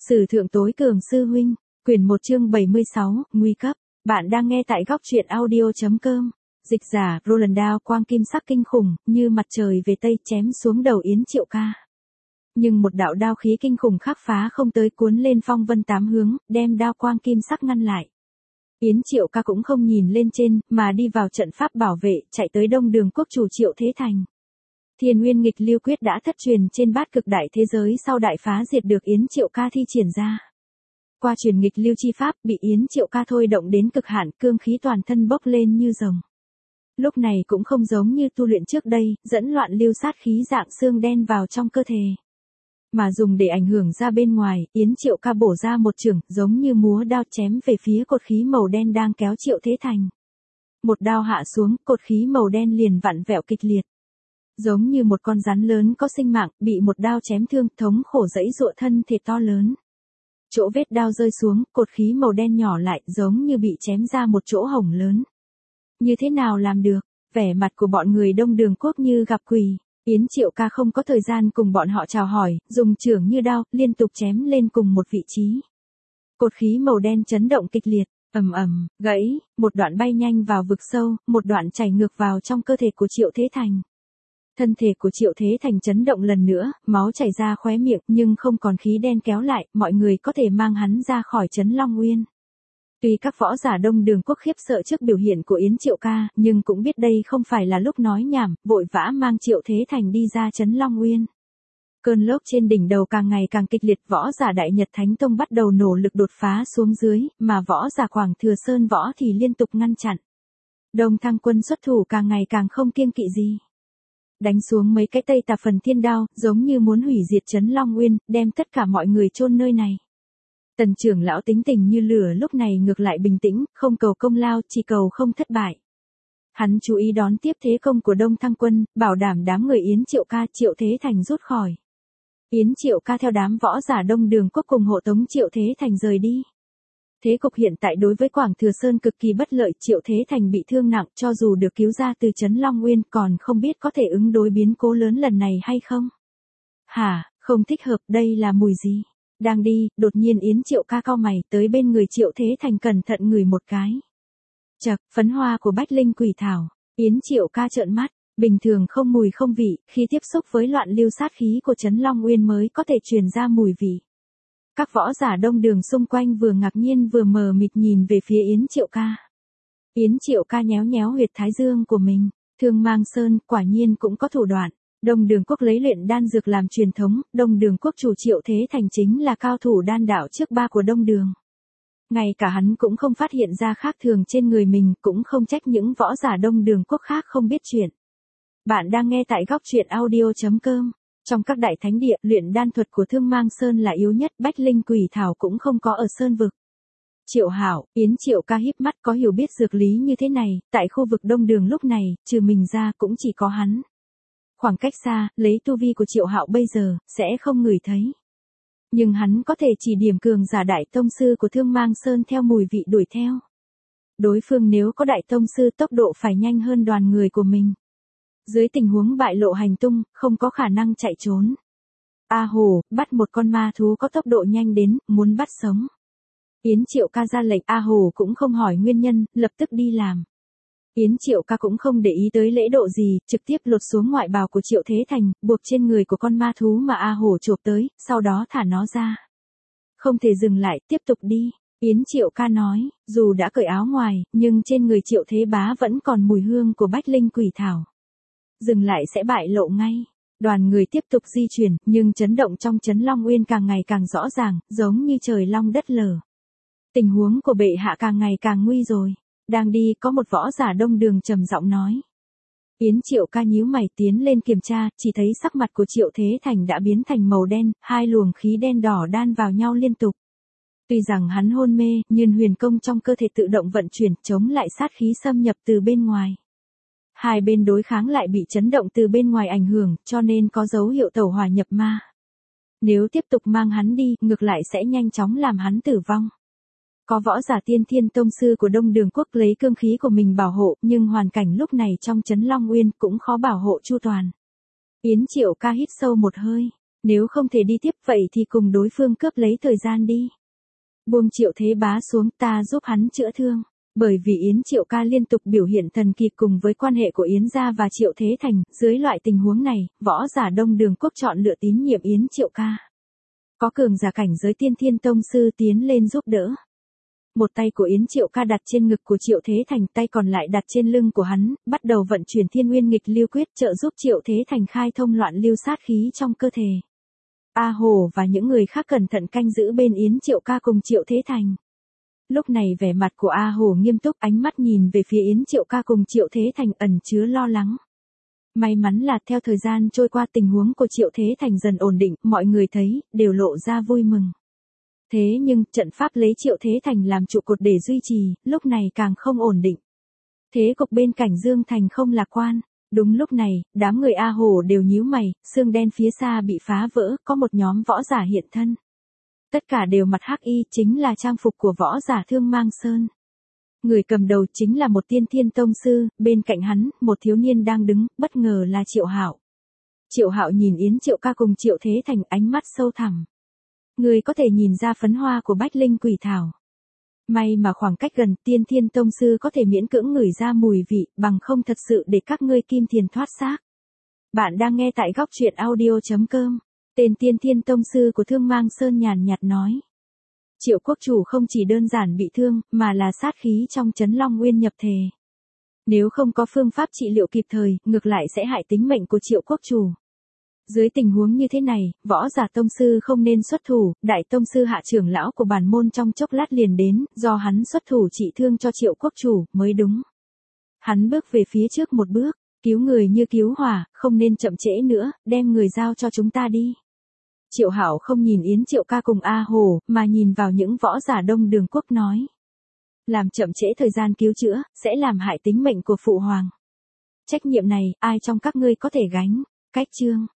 Sử thượng tối cường sư huynh, quyển 1 chương 76, nguy cấp. Bạn đang nghe tại góc truyện audio.com. Dịch giả, Roland đao quang kim sắc kinh khủng, như mặt trời về tây chém xuống đầu Yến Triệu Ca. Nhưng một đạo đao khí kinh khủng khắc phá không tới cuốn lên phong vân tám hướng, đem đao quang kim sắc ngăn lại. Yến Triệu Ca cũng không nhìn lên trên, mà đi vào trận pháp bảo vệ, chạy tới Đông Đường quốc chủ Triệu Thế Thành. Thiên Nguyên nghịch lưu quyết đã thất truyền trên bát cực đại thế giới sau đại phá diệt được Yến Triệu Ca thi triển ra. Qua truyền nghịch lưu chi pháp bị Yến Triệu Ca thôi động đến cực hạn, cương khí toàn thân bốc lên như rồng. Lúc này cũng không giống như tu luyện trước đây, dẫn loạn lưu sát khí dạng xương đen vào trong cơ thể. Mà dùng để ảnh hưởng ra bên ngoài, Yến Triệu Ca bổ ra một chưởng, giống như múa đao chém về phía cột khí màu đen đang kéo Triệu Thế Thành. Một đao hạ xuống, cột khí màu đen liền vặn vẹo kịch liệt. Giống như một con rắn lớn có sinh mạng, bị một đao chém thương, thống khổ giãy giụa thân thể to lớn. Chỗ vết đao rơi xuống, cột khí màu đen nhỏ lại, giống như bị chém ra một chỗ hổng lớn. Như thế nào làm được? Vẻ mặt của bọn người Đông Đường quốc như gặp quỷ. Yến Triệu Ca không có thời gian cùng bọn họ chào hỏi, dùng chưởng như đao, liên tục chém lên cùng một vị trí. Cột khí màu đen chấn động kịch liệt, ầm ầm, gãy, một đoạn bay nhanh vào vực sâu, một đoạn chảy ngược vào trong cơ thể của Triệu Thế Thành. Thân thể của Triệu Thế Thành chấn động lần nữa, máu chảy ra khóe miệng, nhưng không còn khí đen kéo lại, mọi người có thể mang hắn ra khỏi Trấn Long Nguyên. Tuy các võ giả Đông Đường quốc khiếp sợ trước biểu hiện của Yến Triệu Ca, nhưng cũng biết đây không phải là lúc nói nhảm, vội vã mang Triệu Thế Thành đi ra Trấn Long Nguyên. Cơn lốc trên đỉnh đầu càng ngày càng kịch liệt, võ giả Đại Nhật Thánh Tông bắt đầu nỗ lực đột phá xuống dưới, mà võ giả Quảng Thừa Sơn võ thì liên tục ngăn chặn. Đông Thăng Quân xuất thủ càng ngày càng không kiêng kỵ gì. Đánh xuống mấy cái Tây Tà Phần Thiên đao, giống như muốn hủy diệt Trấn Long Nguyên, đem tất cả mọi người chôn nơi này. Tần trưởng lão tính tình như lửa lúc này ngược lại bình tĩnh, không cầu công lao, chỉ cầu không thất bại. Hắn chú ý đón tiếp thế công của Đông Thăng Quân, bảo đảm đám người Yến Triệu Ca, Triệu Thế Thành rút khỏi. Yến Triệu Ca theo đám võ giả Đông Đường quốc cùng hộ tống Triệu Thế Thành rời đi. Thế cục hiện tại đối với Quảng Thừa Sơn cực kỳ bất lợi, Triệu Thế Thành bị thương nặng, cho dù được cứu ra từ Trấn Long Nguyên còn không biết có thể ứng đối biến cố lớn lần này hay không. Hả, không thích hợp, đây là mùi gì? Đang đi, đột nhiên Yến Triệu Ca cau mày, tới bên người Triệu Thế Thành cẩn thận ngửi một cái. Chậc, phấn hoa của Bách Linh Quỷ Thảo. Yến Triệu Ca trợn mắt, bình thường không mùi không vị, khi tiếp xúc với loạn lưu sát khí của Trấn Long Nguyên mới có thể truyền ra mùi vị. Các võ giả Đông Đường xung quanh vừa ngạc nhiên vừa mờ mịt nhìn về phía Yến Triệu Ca. Yến Triệu Ca nhéo nhéo huyệt thái dương của mình, Thương Mang Sơn quả nhiên cũng có thủ đoạn. Đông Đường quốc lấy luyện đan dược làm truyền thống, Đông Đường quốc chủ Triệu Thế Thành chính là cao thủ đan đạo trước ba của Đông Đường. Ngay cả hắn cũng không phát hiện ra khác thường trên người mình, cũng không trách những võ giả Đông Đường quốc khác không biết chuyện. Bạn đang nghe tại góc truyện audio.com. Trong các đại thánh địa, luyện đan thuật của Thương Mang Sơn là yếu nhất, Bách Linh Quỷ Thảo cũng không có ở Sơn vực. Triệu Hảo, Yến Triệu Ca híp mắt, có hiểu biết dược lý như thế này, tại khu vực Đông Đường lúc này, trừ mình ra cũng chỉ có hắn. Khoảng cách xa, lấy tu vi của Triệu Hạo bây giờ, sẽ không ngửi thấy. Nhưng hắn có thể chỉ điểm cường giả đại tông sư của Thương Mang Sơn theo mùi vị đuổi theo. Đối phương nếu có đại tông sư tốc độ phải nhanh hơn đoàn người của mình. Dưới tình huống bại lộ hành tung, không có khả năng chạy trốn. A Hồ, bắt một con ma thú có tốc độ nhanh đến, muốn bắt sống. Yến Triệu Ca ra lệnh, A Hồ cũng không hỏi nguyên nhân, lập tức đi làm. Yến Triệu Ca cũng không để ý tới lễ độ gì, trực tiếp lột xuống ngoại bào của Triệu Thế Thành, buộc trên người của con ma thú mà A Hồ chộp tới, sau đó thả nó ra. Không thể dừng lại, tiếp tục đi. Yến Triệu Ca nói, dù đã cởi áo ngoài, nhưng trên người Triệu Thế Bá vẫn còn mùi hương của Bách Linh Quỷ Thảo. Dừng lại sẽ bại lộ ngay. Đoàn người tiếp tục di chuyển, nhưng chấn động trong Trấn Long Nguyên càng ngày càng rõ ràng, giống như trời long đất lở. Tình huống của bệ hạ càng ngày càng nguy rồi. Đang đi, có một võ giả Đông Đường trầm giọng nói. Yến Triệu Ca nhíu mày tiến lên kiểm tra, chỉ thấy sắc mặt của Triệu Thế Thành đã biến thành màu đen, hai luồng khí đen đỏ đan vào nhau liên tục. Tuy rằng hắn hôn mê, nhưng huyền công trong cơ thể tự động vận chuyển, chống lại sát khí xâm nhập từ bên ngoài. Hai bên đối kháng lại bị chấn động từ bên ngoài ảnh hưởng, cho nên có dấu hiệu tẩu hỏa nhập ma. Nếu tiếp tục mang hắn đi, ngược lại sẽ nhanh chóng làm hắn tử vong. Có võ giả Tiên Thiên Tông sư của Đông Đường quốc lấy cương khí của mình bảo hộ, nhưng hoàn cảnh lúc này trong Trấn Long Nguyên cũng khó bảo hộ chu toàn. Yến Triệu Ca hít sâu một hơi, Nếu không thể đi tiếp vậy thì cùng đối phương cướp lấy thời gian đi. Buông Triệu Thế Bá xuống, ta giúp hắn chữa thương. Bởi vì Yến Triệu Ca liên tục biểu hiện thần kỳ cùng với quan hệ của Yến gia và Triệu Thế Thành, dưới loại tình huống này, võ giả Đông Đường Quốc chọn lựa tín nhiệm Yến Triệu Ca. Có cường giả cảnh giới Tiên Thiên Tông sư tiến lên giúp đỡ. Một tay của Yến Triệu Ca đặt trên ngực của Triệu Thế Thành, tay còn lại đặt trên lưng của hắn, bắt đầu vận chuyển Thiên Nguyên Nghịch Lưu Quyết trợ giúp Triệu Thế Thành khai thông loạn lưu sát khí trong cơ thể. A Hồ và những người khác cẩn thận canh giữ bên Yến Triệu Ca cùng Triệu Thế Thành. Lúc này vẻ mặt của A Hồ nghiêm túc, ánh mắt nhìn về phía Yến Triệu Ca cùng Triệu Thế Thành ẩn chứa lo lắng. May mắn là theo thời gian trôi qua tình huống của Triệu Thế Thành dần ổn định, mọi người thấy, đều lộ ra vui mừng. Thế nhưng, trận pháp lấy Triệu Thế Thành làm trụ cột để duy trì, lúc này càng không ổn định. Thế cục bên Cảnh Dương Thành không lạc quan. Đúng lúc này, đám người A Hồ đều nhíu mày, xương đen phía xa bị phá vỡ, có một nhóm võ giả hiện thân. Tất cả đều mặt hắc y, chính là trang phục của võ giả Thương Mang Sơn. Người cầm đầu chính là một Tiên Thiên Tông sư, bên cạnh hắn, một thiếu niên đang đứng, bất ngờ là Triệu Hạo. Triệu Hạo nhìn Yến Triệu Ca cùng Triệu Thế Thành, ánh mắt sâu thẳm. Người có thể nhìn ra phấn hoa của Bách Linh Quỷ Thảo. May mà khoảng cách gần, Tiên Thiên Tông sư có thể miễn cưỡng ngửi ra mùi vị, bằng không thật sự để các ngươi kim tiền thoát xác. Bạn đang nghe tại góc truyện audio.com. Tên Tiên Thiên Tông sư của Thương Mang Sơn nhàn nhạt nói. Triệu quốc chủ không chỉ đơn giản bị thương, mà là sát khí trong Trấn Long Nguyên nhập thể. Nếu không có phương pháp trị liệu kịp thời, ngược lại sẽ hại tính mệnh của Triệu quốc chủ. Dưới tình huống như thế này, võ giả tông sư không nên xuất thủ, đại tông sư Hạ trưởng lão của bản môn trong chốc lát liền đến, do hắn xuất thủ trị thương cho Triệu quốc chủ, mới đúng. Hắn bước về phía trước một bước, cứu người như cứu hỏa, không nên chậm trễ nữa, đem người giao cho chúng ta đi. Triệu Hạo không nhìn Yến Triệu Ca cùng A Hồ, mà nhìn vào những võ giả Đông Đường Quốc nói. Làm chậm trễ thời gian cứu chữa, sẽ làm hại tính mệnh của phụ hoàng. Trách nhiệm này, ai trong các ngươi có thể gánh? Cách chương.